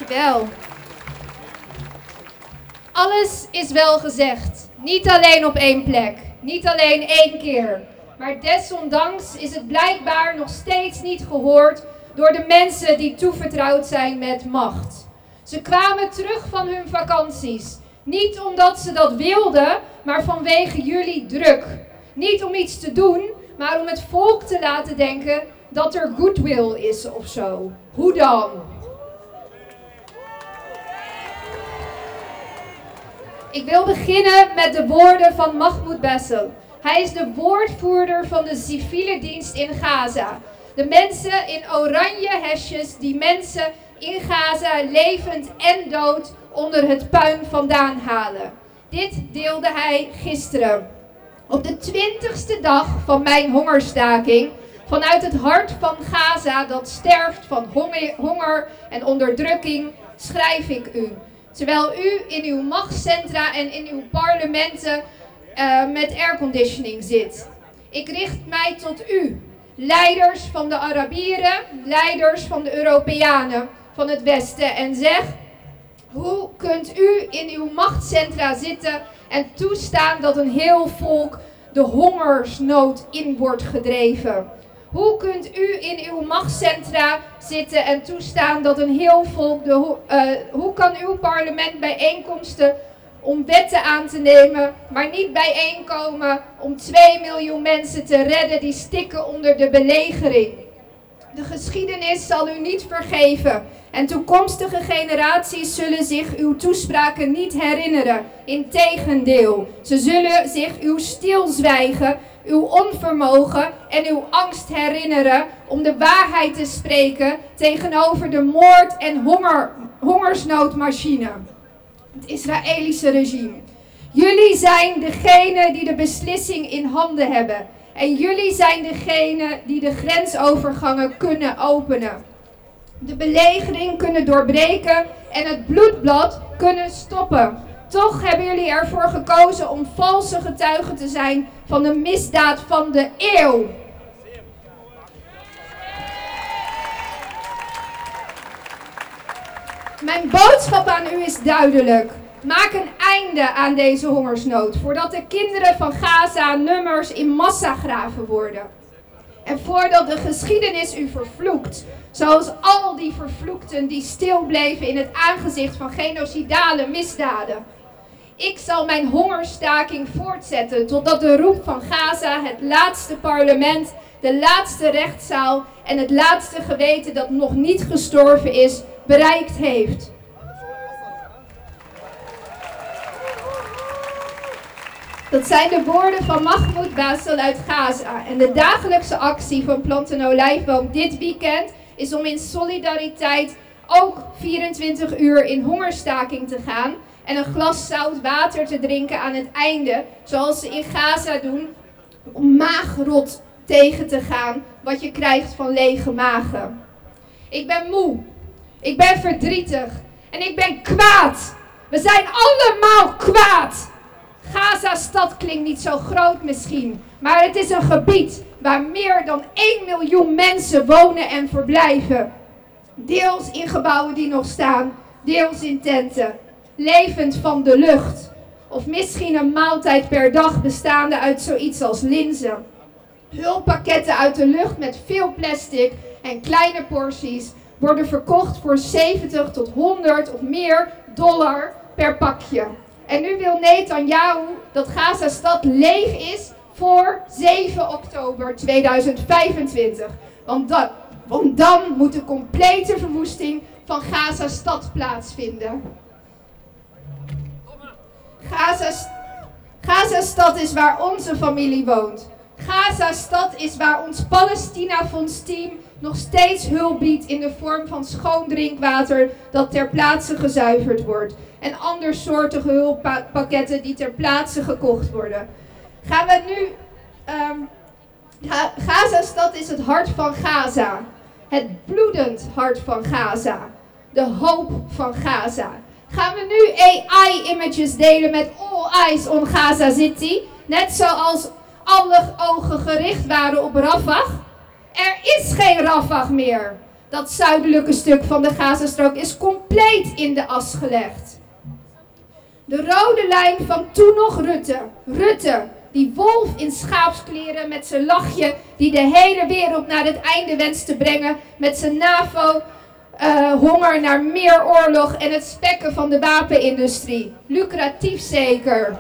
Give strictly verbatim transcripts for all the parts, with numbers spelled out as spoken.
Dankjewel. Alles is wel gezegd. Niet alleen op één plek. Niet alleen één keer. Maar desondanks is het blijkbaar nog steeds niet gehoord door de mensen die toevertrouwd zijn met macht. Ze kwamen terug van hun vakanties. Niet omdat ze dat wilden, maar vanwege jullie druk. Niet om iets te doen, maar om het volk te laten denken dat er goodwill is of zo. Hoe dan? Ik wil beginnen met de woorden van Mahmoud Bessel. Hij is de woordvoerder van de civiele dienst in Gaza. De mensen in oranje hesjes die mensen in Gaza levend en dood onder het puin vandaan halen. Dit deelde hij gisteren. Op de twintigste dag van mijn hongerstaking, vanuit het hart van Gaza dat sterft van honger en onderdrukking, schrijf ik u. Terwijl u in uw machtscentra en in uw parlementen uh, met airconditioning zit. Ik richt mij tot u, leiders van de Arabieren, leiders van de Europeanen van het Westen, en zeg: hoe kunt u in uw machtscentra zitten en toestaan dat een heel volk de hongersnood in wordt gedreven? Hoe kunt u in uw machtscentra zitten en toestaan dat een heel volk... De, uh, hoe kan uw parlement bijeenkomsten om wetten aan te nemen, maar niet bijeenkomen om twee miljoen mensen te redden die stikken onder de belegering? De geschiedenis zal u niet vergeven en toekomstige generaties zullen zich uw toespraken niet herinneren. Integendeel, ze zullen zich uw stilzwijgen, uw onvermogen en uw angst herinneren om de waarheid te spreken tegenover de moord- en honger, hongersnoodmachine, het Israëlische regime. Jullie zijn degene die de beslissing in handen hebben. En jullie zijn degene die de grensovergangen kunnen openen. De belegering kunnen doorbreken en het bloedbad kunnen stoppen. Toch hebben jullie ervoor gekozen om valse getuigen te zijn van de misdaad van de eeuw. Mijn boodschap aan u is duidelijk. Maak een einde aan deze hongersnood, voordat de kinderen van Gaza nummers in massagraven worden. En voordat de geschiedenis u vervloekt, zoals al die vervloekten die stil bleven in het aangezicht van genocidale misdaden. Ik zal mijn hongerstaking voortzetten totdat de roep van Gaza het laatste parlement, de laatste rechtszaal en het laatste geweten dat nog niet gestorven is, bereikt heeft. Dat zijn de woorden van Mahmoud Bessel uit Gaza. En de dagelijkse actie van Plant een Olijfboom dit weekend is om in solidariteit ook vierentwintig uur in hongerstaking te gaan en een glas zout water te drinken aan het einde, zoals ze in Gaza doen, om maagrot tegen te gaan, wat je krijgt van lege magen. Ik ben moe, ik ben verdrietig en ik ben kwaad. We zijn allemaal kwaad. Gaza-stad klinkt niet zo groot misschien, maar het is een gebied waar meer dan één miljoen mensen wonen en verblijven. Deels in gebouwen die nog staan, deels in tenten. Levend van de lucht. Of misschien een maaltijd per dag bestaande uit zoiets als linzen. Hulppakketten uit de lucht met veel plastic en kleine porties worden verkocht voor zeventig tot honderd of meer dollar per pakje. En nu wil Netanyahu dat Gaza-stad leeg is voor zeven oktober tweeduizend vijfentwintig. Want, da- want dan moet de complete verwoesting van Gaza-stad plaatsvinden. Gaza- Gaza-stad is waar onze familie woont. Gaza-stad is waar ons Palestina-Fonds-team nog steeds hulp biedt in de vorm van schoon drinkwater dat ter plaatse gezuiverd wordt. En andersoortige hulppakketten die ter plaatse gekocht worden. Gaan we nu... Um, Ga- Gaza-stad is het hart van Gaza. Het bloedend hart van Gaza. De hoop van Gaza. Gaan we nu A I-images delen met all eyes on Gaza City? Net zoals alle ogen gericht waren op Rafah? Er is geen Rafah meer. Dat zuidelijke stuk van de Gazastrook is compleet in de as gelegd. De rode lijn van toen nog Rutte. Rutte, die wolf in schaapskleren met zijn lachje, die de hele wereld naar het einde wenst te brengen met zijn NAVO, uh, honger naar meer oorlog en het spekken van de wapenindustrie. Lucratief zeker.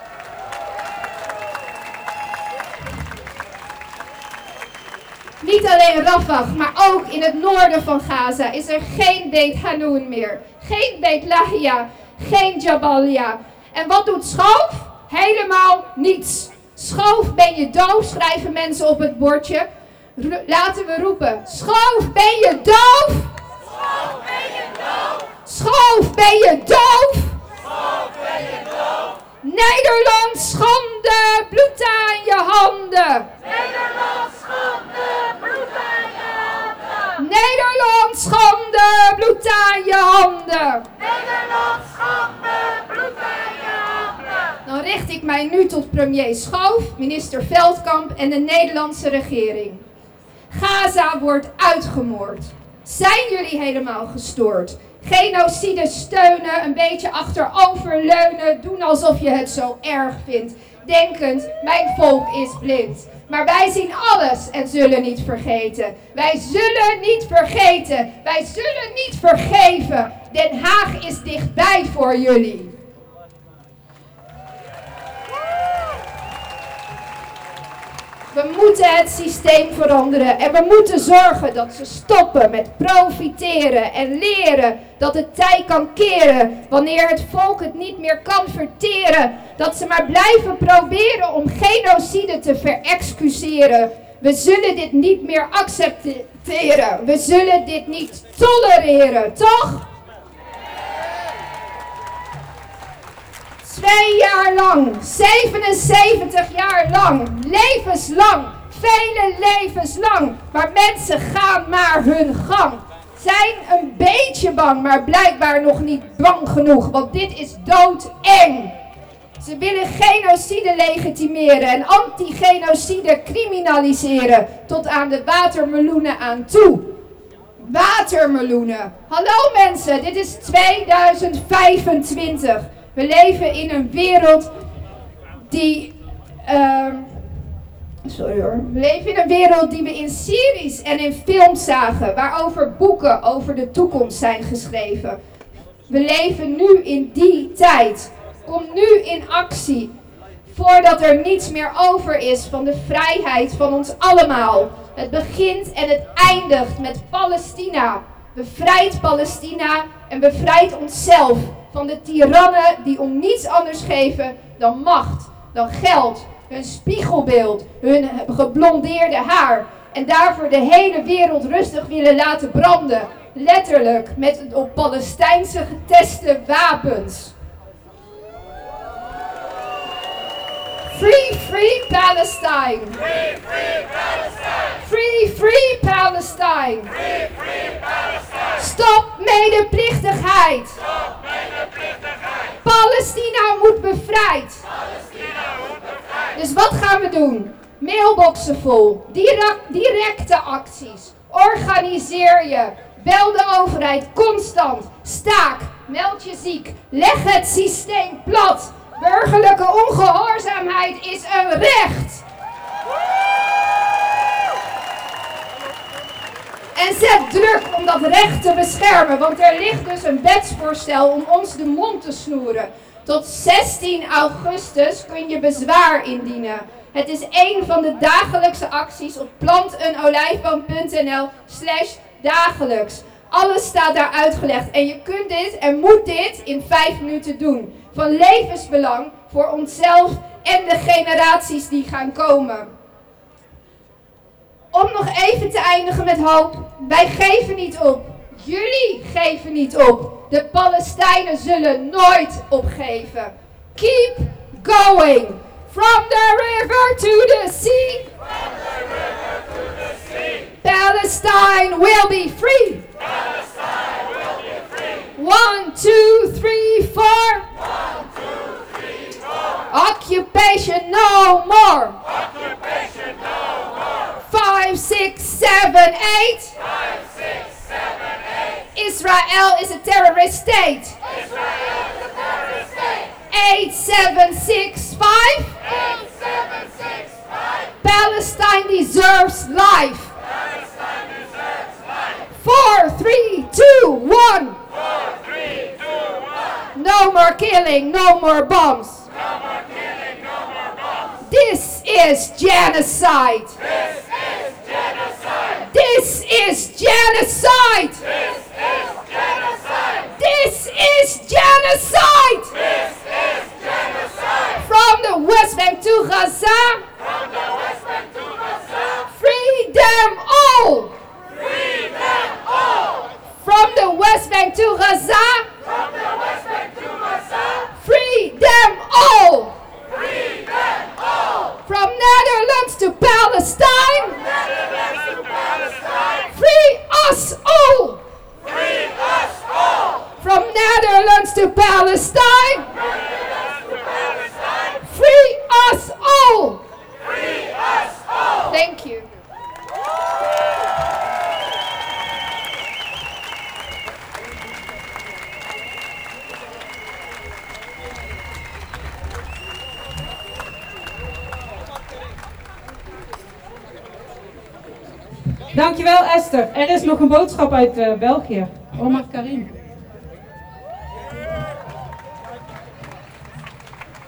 Niet alleen Rafah, maar ook in het noorden van Gaza is er geen Beit Hanun meer. Geen Beit Lahia, geen Jabalia. En wat doet Schoof? Helemaal niets. Schoof, ben je doof? Schrijven mensen op het bordje. Ro- laten we roepen. Schoof, ben je doof? Schoof, ben je doof? Schoof, ben je doof? Schoof, ben je doof? Nederland, schande, bloed aan je handen. Nederland, schande, bloed aan je handen. Nederland, schande, bloed aan je handen. Nederland, schande, bloed aan je handen. Dan richt ik mij nu tot premier Schoof, minister Veldkamp en de Nederlandse regering. Gaza wordt uitgemoord. Zijn jullie helemaal gestoord? Genocide steunen, een beetje achteroverleunen, doen alsof je het zo erg vindt. Denkend, mijn volk is blind. Maar wij zien alles en zullen niet vergeten. Wij zullen niet vergeten. Wij zullen niet vergeven. Den Haag is dichtbij voor jullie. We moeten het systeem veranderen en we moeten zorgen dat ze stoppen met profiteren en leren dat het tij kan keren wanneer het volk het niet meer kan verteren. Dat ze maar blijven proberen om genocide te verexcuseren. We zullen dit niet meer accepteren. We zullen dit niet tolereren, toch? Twee jaar lang, zevenenzeventig jaar lang, levenslang, vele levenslang. Maar mensen gaan maar hun gang. Zijn een beetje bang, maar blijkbaar nog niet bang genoeg, want dit is doodeng. Ze willen genocide legitimeren en antigenocide criminaliseren, tot aan de watermeloenen aan toe. Watermeloenen. Hallo mensen, dit is tweeduizend vijfentwintig. We leven in een wereld die... Uh, sorry hoor. We leven in een wereld die we in series en in films zagen, waarover boeken over de toekomst zijn geschreven. We leven nu in die tijd. Kom nu in actie, voordat er niets meer over is van de vrijheid van ons allemaal. Het begint en het eindigt met Palestina. Bevrijd Palestina en bevrijd onszelf van de tirannen die om niets anders geven dan macht, dan geld, hun spiegelbeeld, hun geblondeerde haar. En daarvoor de hele wereld rustig willen laten branden. Letterlijk met op Palestijnse geteste wapens. Free, free Palestine! Free, free Palestine! Free, free Palestine! Free, free Palestine! Stop medeplichtigheid! Stop medeplichtigheid! Palestina moet bevrijd! Palestina moet bevrijd! Dus wat gaan we doen? Mailboxen vol, direct, directe acties. Organiseer je. Bel de overheid constant. Staak, meld je ziek. Leg het systeem plat. Burgerlijke ongehoorzaamheid is een recht. En zet druk om dat recht te beschermen, want er ligt dus een wetsvoorstel om ons de mond te snoeren. Tot zestien augustus kun je bezwaar indienen. Het is een van de dagelijkse acties op plantenolijfboom punt n l slash dagelijks. Alles staat daar uitgelegd en je kunt dit en moet dit in vijf minuten doen. Van levensbelang voor onszelf en de generaties die gaan komen. Om nog even te eindigen met hoop. Wij geven niet op. Jullie geven niet op. De Palestijnen zullen nooit opgeven. Keep going. From the river to the sea. From the river to the sea. Palestine will be free. Palestine will be free. One, two, three, four. One, two, three, four. Occupation no more. Occupation no more. Five, six, seven, eight. Five, six, is a terrorist state. Israel is a terrorist state. eight seven six five. eight seven six five. Palestine deserves life. Palestine deserves life. Four, three, two, one. Four, three, two, one. No more killing, no more bombs. No more killing, no more bombs. This is genocide. This is genocide. This is genocide. This is genocide. This is genocide. This is genocide. From the West Bank to Gaza, From the West Bank to Gaza. free them all. Free them all. From the West Bank to Gaza, From the West Bank to Gaza. free them all. Free them all. From Netherlands to Palestine, Netherlands to Palestine. free us all. Free us all. From Netherlands to Palestine, Netherlands to Palestine. free us all. Free us all. Thank you. Dankjewel Esther. Er is nog een boodschap uit uh, België. Omar Karim.